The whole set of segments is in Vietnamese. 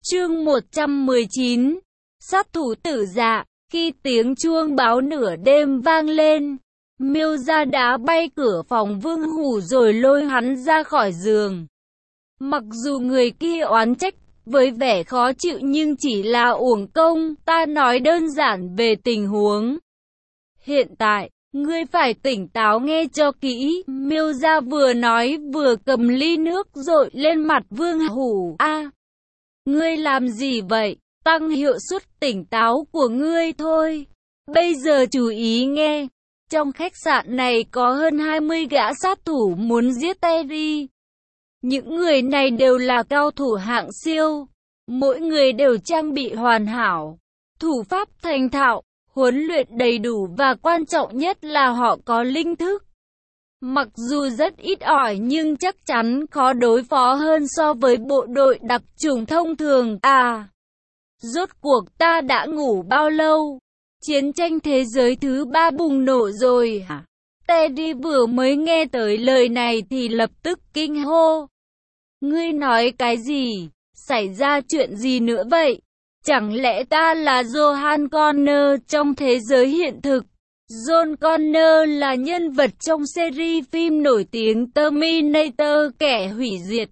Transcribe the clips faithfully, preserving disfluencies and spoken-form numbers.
Chương một trăm mười chín, sát thủ tử dạ. Khi tiếng chuông báo nửa đêm vang lên, Miêu Gia đá bay cửa phòng Vương Hủ rồi lôi hắn ra khỏi giường. Mặc dù người kia oán trách với vẻ khó chịu nhưng chỉ là uổng công, ta nói đơn giản về tình huống. Hiện tại, ngươi phải tỉnh táo nghe cho kỹ. Miêu Gia vừa nói vừa cầm ly nước dội lên mặt Vương Hủ. A, ngươi làm gì vậy? Tăng hiệu suất tỉnh táo của ngươi thôi. Bây giờ chú ý nghe. Trong khách sạn này có hơn hai mươi gã sát thủ muốn giết Terry. Những người này đều là cao thủ hạng siêu. Mỗi người đều trang bị hoàn hảo, thủ pháp thành thạo, huấn luyện đầy đủ và quan trọng nhất là họ có linh thức. Mặc dù rất ít ỏi nhưng chắc chắn khó đối phó hơn so với bộ đội đặc chủng thông thường. À, rốt cuộc ta đã ngủ bao lâu? Chiến tranh thế giới thứ ba bùng nổ rồi hả? Teddy vừa mới nghe tới lời này thì lập tức kinh hô. Ngươi nói cái gì? Xảy ra chuyện gì nữa vậy? Chẳng lẽ ta là Johan Connor trong thế giới hiện thực? John Connor là nhân vật trong series phim nổi tiếng Terminator kẻ hủy diệt.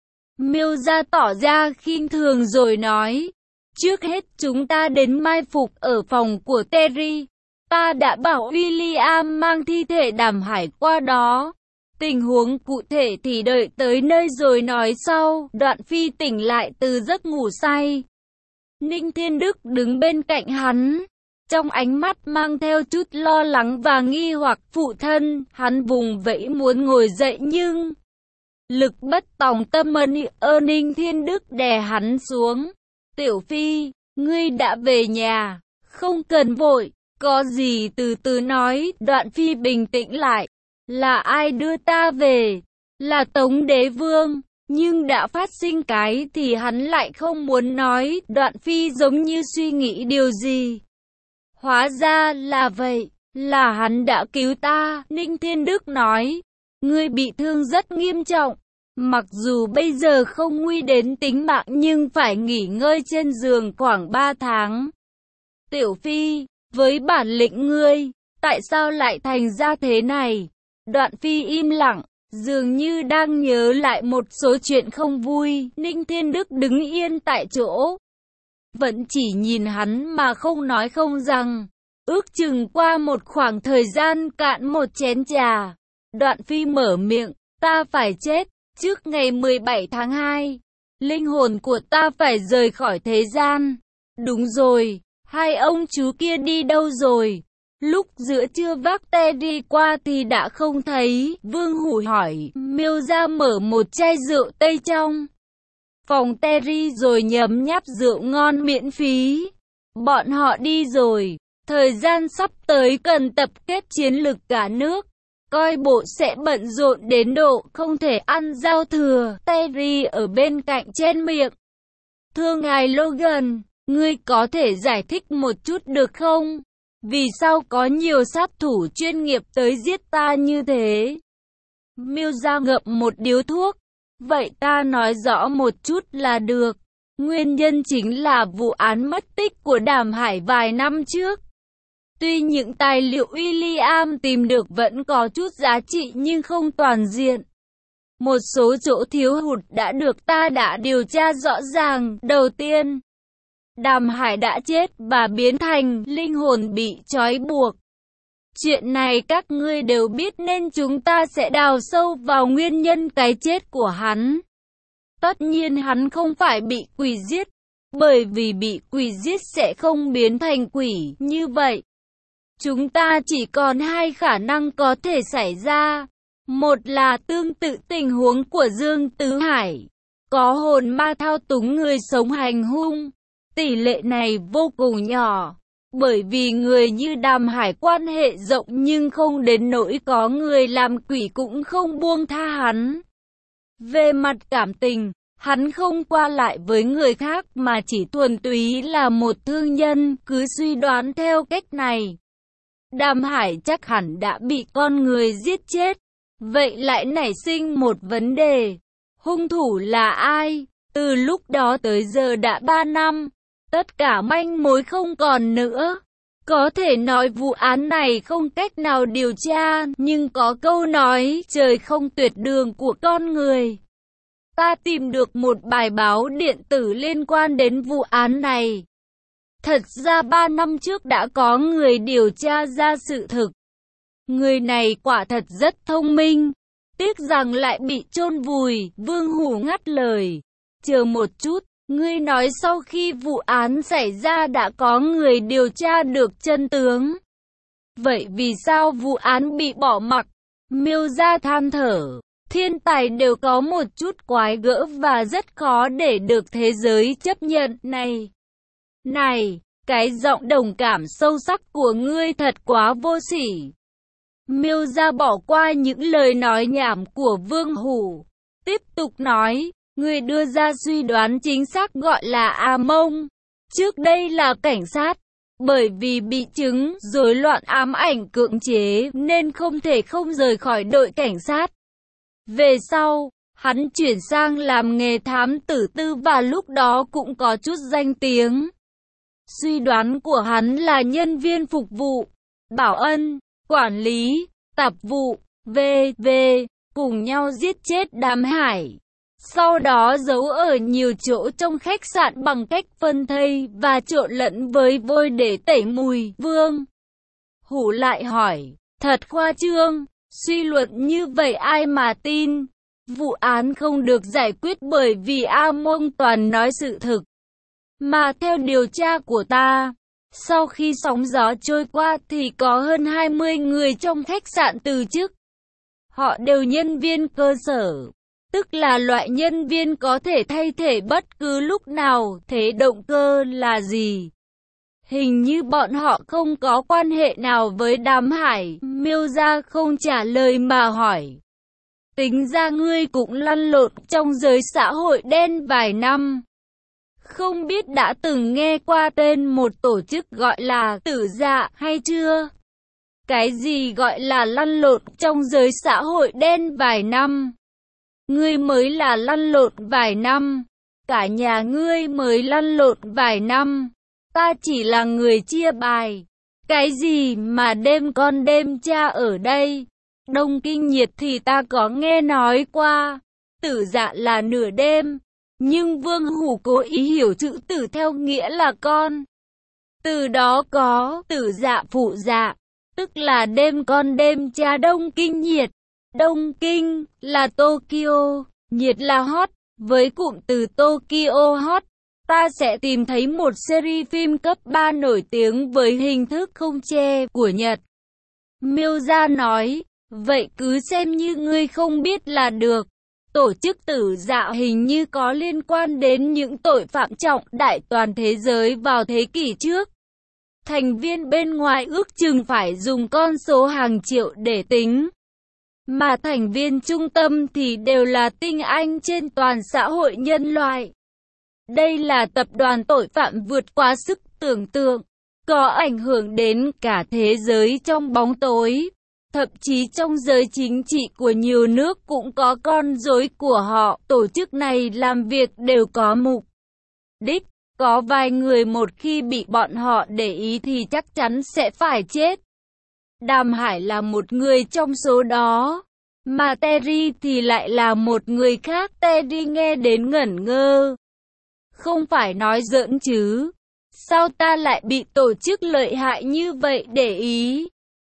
Miêu Gia tỏ ra khinh thường rồi nói. Trước hết chúng ta đến mai phục ở phòng của Terry. Ta đã bảo William mang thi thể Đàm Hải qua đó. Tình huống cụ thể thì đợi tới nơi rồi nói sau. Đoạn Phi tỉnh lại từ giấc ngủ say. Ninh Thiên Đức đứng bên cạnh hắn. Trong ánh mắt mang theo chút lo lắng và nghi hoặc. Phụ thân, hắn vùng vẫy muốn ngồi dậy nhưng lực bất tòng tâm ơ Ninh Thiên Đức đè hắn xuống. Tiểu Phi, ngươi đã về nhà, không cần vội, có gì từ từ nói. Đoạn Phi bình tĩnh lại. Là ai đưa ta về? Là Tống Đế Vương. Nhưng đã phát sinh cái thì hắn lại không muốn nói. Đoạn Phi giống như suy nghĩ điều gì. Hóa ra là vậy, là hắn đã cứu ta. Ninh Thiên Đức nói. Ngươi bị thương rất nghiêm trọng. Mặc dù bây giờ không nguy đến tính mạng nhưng phải nghỉ ngơi trên giường khoảng ba tháng. Tiểu Phi, với bản lĩnh ngươi, tại sao lại thành ra thế này? Đoạn Phi im lặng, dường như đang nhớ lại một số chuyện không vui. Ninh Thiên Đức đứng yên tại chỗ, vẫn chỉ nhìn hắn mà không nói không rằng. Ước chừng qua một khoảng thời gian cạn một chén trà, Đoạn Phi mở miệng, ta phải chết. Trước ngày mười bảy tháng hai, linh hồn của ta phải rời khỏi thế gian. Đúng rồi, hai ông chú kia đi đâu rồi? Lúc giữa trưa vác Teddy qua thì đã không thấy. Vương Hủ hỏi. Miêu Gia mở một chai rượu Tây trong phòng Terry rồi nhấm nháp rượu ngon miễn phí. Bọn họ đi rồi. Thời gian sắp tới cần tập kết chiến lực cả nước. Coi bộ sẽ bận rộn đến độ không thể ăn giao thừa. Terry ở bên cạnh chen miệng. Thưa ngài Logan, ngươi có thể giải thích một chút được không? Vì sao có nhiều sát thủ chuyên nghiệp tới giết ta như thế? Miêu Gia ngậm một điếu thuốc. Vậy ta nói rõ một chút là được. Nguyên nhân chính là vụ án mất tích của Đàm Hải vài năm trước. Tuy những tài liệu William tìm được vẫn có chút giá trị nhưng không toàn diện. Một số chỗ thiếu hụt đã được ta đã điều tra rõ ràng. Đầu tiên, Đàm Hải đã chết và biến thành linh hồn bị trói buộc. Chuyện này các ngươi đều biết nên chúng ta sẽ đào sâu vào nguyên nhân cái chết của hắn. Tất nhiên hắn không phải bị quỷ giết, bởi vì bị quỷ giết sẽ không biến thành quỷ như vậy. Chúng ta chỉ còn hai khả năng có thể xảy ra. Một là tương tự tình huống của Dương Tứ Hải, có hồn ma thao túng người sống hành hung. Tỷ lệ này vô cùng nhỏ, bởi vì người như Đàm Hải quan hệ rộng nhưng không đến nỗi có người làm quỷ cũng không buông tha hắn. Về mặt cảm tình, hắn không qua lại với người khác mà chỉ thuần túy là một thương nhân. Cứ suy đoán theo cách này, Đàm Hải chắc hẳn đã bị con người giết chết. Vậy lại nảy sinh một vấn đề. Hung thủ là ai? Từ lúc đó tới giờ đã ba năm, tất cả manh mối không còn nữa. Có thể nói vụ án này không cách nào điều tra, nhưng có câu nói, trời không tuyệt đường của con người. Ta tìm được một bài báo điện tử liên quan đến vụ án này. Thật ra ba năm trước đã có người điều tra ra sự thực. Người này quả thật rất thông minh, tiếc rằng lại bị chôn vùi. Vương Hủ ngắt lời. Chờ một chút, ngươi nói sau khi vụ án xảy ra đã có người điều tra được chân tướng. Vậy vì sao vụ án bị bỏ mặc? Miêu Gia than thở. Thiên tài đều có một chút quái gở và rất khó để được thế giới chấp nhận. Này, này, cái giọng đồng cảm sâu sắc của ngươi thật quá vô sỉ. Miêu Gia bỏ qua những lời nói nhảm của Vương Hủ, tiếp tục nói, ngươi đưa ra suy đoán chính xác gọi là A Mông. Trước đây là cảnh sát, bởi vì bị chứng rối loạn ám ảnh cưỡng chế nên không thể không rời khỏi đội cảnh sát. Về sau, hắn chuyển sang làm nghề thám tử tư và lúc đó cũng có chút danh tiếng. Suy đoán của hắn là nhân viên phục vụ, bảo ân, quản lý, tạp vụ, vân vân cùng nhau giết chết Đàm Hải. Sau đó giấu ở nhiều chỗ trong khách sạn bằng cách phân thây và trộn lẫn với vôi để tẩy mùi. Vương Hủ lại hỏi, thật khoa trương, suy luận như vậy ai mà tin? Vụ án không được giải quyết bởi vì A Mông toàn nói sự thực. Mà theo điều tra của ta, sau khi sóng gió trôi qua thì có hơn hai mươi người trong khách sạn từ chức. Họ đều nhân viên cơ sở, tức là loại nhân viên có thể thay thế bất cứ lúc nào. Thế động cơ là gì? Hình như bọn họ không có quan hệ nào với Đàm Hải. Miêu Gia không trả lời mà hỏi. Tính ra ngươi cũng lăn lộn trong giới xã hội đen vài năm. Không biết đã từng nghe qua tên một tổ chức gọi là Tử Dạ hay chưa? Cái gì gọi là lăn lộn trong giới xã hội đen vài năm? Ngươi mới là lăn lộn vài năm. Cả nhà ngươi mới lăn lộn vài năm. Ta chỉ là người chia bài. Cái gì mà đêm con đêm cha ở đây? Đông Kinh Nhiệt thì ta có nghe nói qua. Tử Dạ là nửa đêm. Nhưng Vương Hủ cố ý hiểu chữ tử theo nghĩa là con. Từ đó có tử dạ phụ dạ, tức là đêm con đêm cha. Đông Kinh Nhiệt. Đông Kinh là Tokyo, nhiệt là hot. Với cụm từ Tokyo hot, ta sẽ tìm thấy một series phim cấp ba nổi tiếng với hình thức không che của Nhật. Miêu Gia nói, vậy cứ xem như ngươi không biết là được. Tổ chức Tử Dạ hình như có liên quan đến những tội phạm trọng đại toàn thế giới vào thế kỷ trước. Thành viên bên ngoài ước chừng phải dùng con số hàng triệu để tính. Mà thành viên trung tâm thì đều là tinh anh trên toàn xã hội nhân loại. Đây là tập đoàn tội phạm vượt quá sức tưởng tượng, có ảnh hưởng đến cả thế giới trong bóng tối. Thậm chí trong giới chính trị của nhiều nước cũng có con rối của họ. Tổ chức này làm việc đều có mục đích. Có vài người một khi bị bọn họ để ý thì chắc chắn sẽ phải chết. Đàm Hải là một người trong số đó. Mà Terry thì lại là một người khác. Terry nghe đến ngẩn ngơ. Không phải nói giỡn chứ. Sao ta lại bị tổ chức lợi hại như vậy để ý?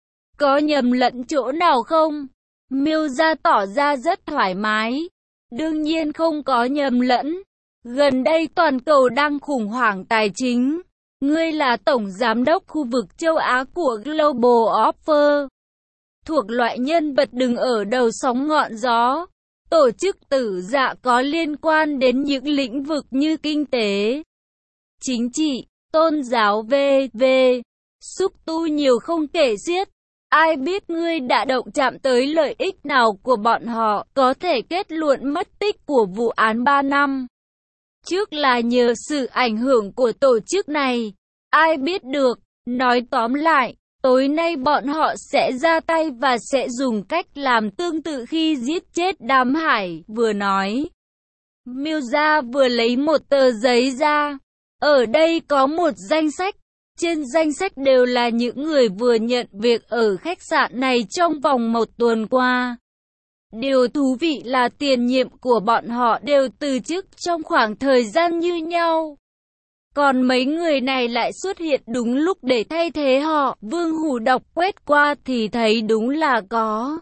Có nhầm lẫn chỗ nào không? Miêu Gia tỏ ra rất thoải mái. Đương nhiên không có nhầm lẫn. Gần đây toàn cầu đang khủng hoảng tài chính. Ngươi là tổng giám đốc khu vực châu Á của Global Offer. Thuộc loại nhân vật đứng ở đầu sóng ngọn gió. Tổ chức Tử Dạ có liên quan đến những lĩnh vực như kinh tế, chính trị, tôn giáo vân vân. Xúc tu nhiều không kể xiết. Ai biết ngươi đã động chạm tới lợi ích nào của bọn họ, có thể kết luận mất tích của vụ án ba năm trước là nhờ sự ảnh hưởng của tổ chức này. Ai biết được, nói tóm lại, tối nay bọn họ sẽ ra tay và sẽ dùng cách làm tương tự khi giết chết Đàm Hải. Vừa nói, Milza vừa lấy một tờ giấy ra. Ở đây có một danh sách. Trên danh sách đều là những người vừa nhận việc ở khách sạn này trong vòng một tuần qua. Điều thú vị là tiền nhiệm của bọn họ đều từ chức trong khoảng thời gian như nhau. Còn mấy người này lại xuất hiện đúng lúc để thay thế họ. Vương Hủ đọc quét qua thì thấy đúng là có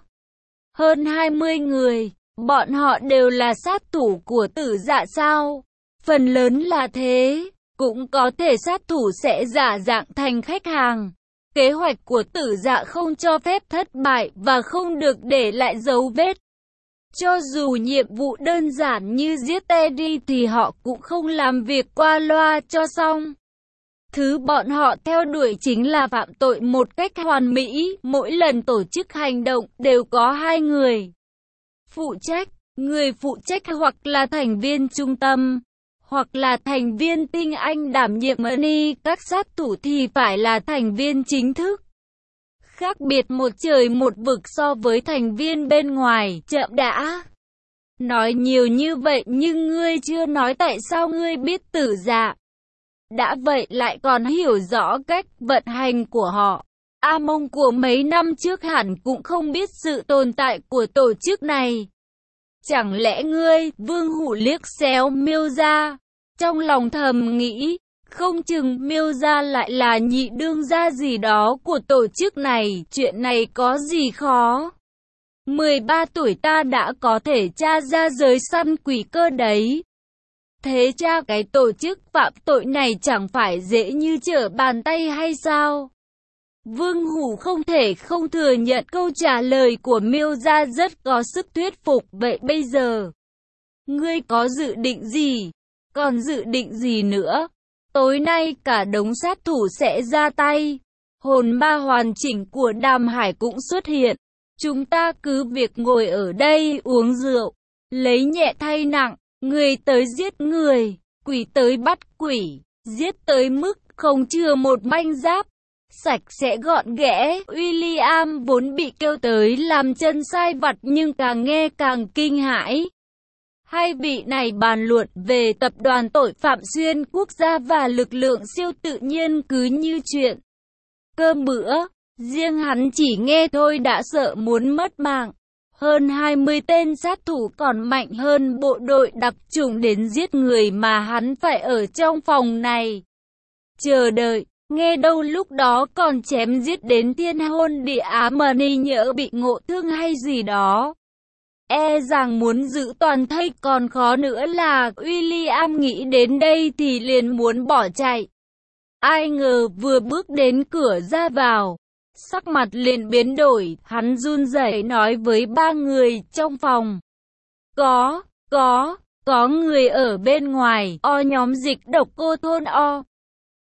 hơn hai mươi người. Bọn họ đều là sát thủ của Tử Dạ sao? Phần lớn là thế. Cũng có thể sát thủ sẽ giả dạng thành khách hàng. Kế hoạch của Tử Dạ không cho phép thất bại và không được để lại dấu vết. Cho dù nhiệm vụ đơn giản như giết Teddy thì họ cũng không làm việc qua loa cho xong. Thứ bọn họ theo đuổi chính là phạm tội một cách hoàn mỹ. Mỗi lần tổ chức hành động đều có hai người phụ trách. Người phụ trách hoặc là thành viên trung tâm, hoặc là thành viên tinh anh đảm nhiệm money. Các sát thủ thì phải là thành viên chính thức. Khác biệt một trời một vực so với thành viên bên ngoài. Chậm đã. Nói nhiều như vậy nhưng ngươi chưa nói tại sao ngươi biết Tử Dạ. Đã vậy lại còn hiểu rõ cách vận hành của họ. A Mông của mấy năm trước hẳn cũng không biết sự tồn tại của tổ chức này. Chẳng lẽ ngươi? Vương Hủ liếc xéo Milza. Trong lòng thầm nghĩ, không chừng Milza lại là nhị đương gia gì đó của tổ chức này. Chuyện này có gì khó? mười ba tuổi ta đã có thể tra ra giới săn quỷ cơ đấy. Thế tra cái tổ chức phạm tội này chẳng phải dễ như trở bàn tay hay sao? Vương Hủ không thể không thừa nhận câu trả lời của Milza rất có sức thuyết phục. Vậy bây giờ, ngươi có dự định gì? Còn dự định gì nữa? Tối nay cả đống sát thủ sẽ ra tay. Hồn ma hoàn chỉnh của Đàm Hải cũng xuất hiện. Chúng ta cứ việc ngồi ở đây uống rượu, lấy nhẹ thay nặng, người tới giết người, quỷ tới bắt quỷ, giết tới mức không chừa một manh giáp, sạch sẽ gọn ghẽ. William vốn bị kêu tới làm chân sai vặt nhưng càng nghe càng kinh hãi. Hai vị này bàn luận về tập đoàn tội phạm xuyên quốc gia và lực lượng siêu tự nhiên cứ như chuyện cơm bữa. Riêng hắn chỉ nghe thôi đã sợ muốn mất mạng. Hơn hai mươi tên sát thủ còn mạnh hơn bộ đội đặc chủng đến giết người mà hắn phải ở trong phòng này chờ đợi. Nghe đâu lúc đó còn chém giết đến thiên hôn địa ám, mani nhỡ bị ngộ thương hay gì đó. E rằng muốn giữ toàn thây còn khó nữa là. William nghĩ đến đây thì liền muốn bỏ chạy. Ai ngờ vừa bước đến cửa ra vào, sắc mặt liền biến đổi. Hắn run rẩy nói với ba người trong phòng. Có, có, có người ở bên ngoài. O nhóm dịch độc cô thôn O.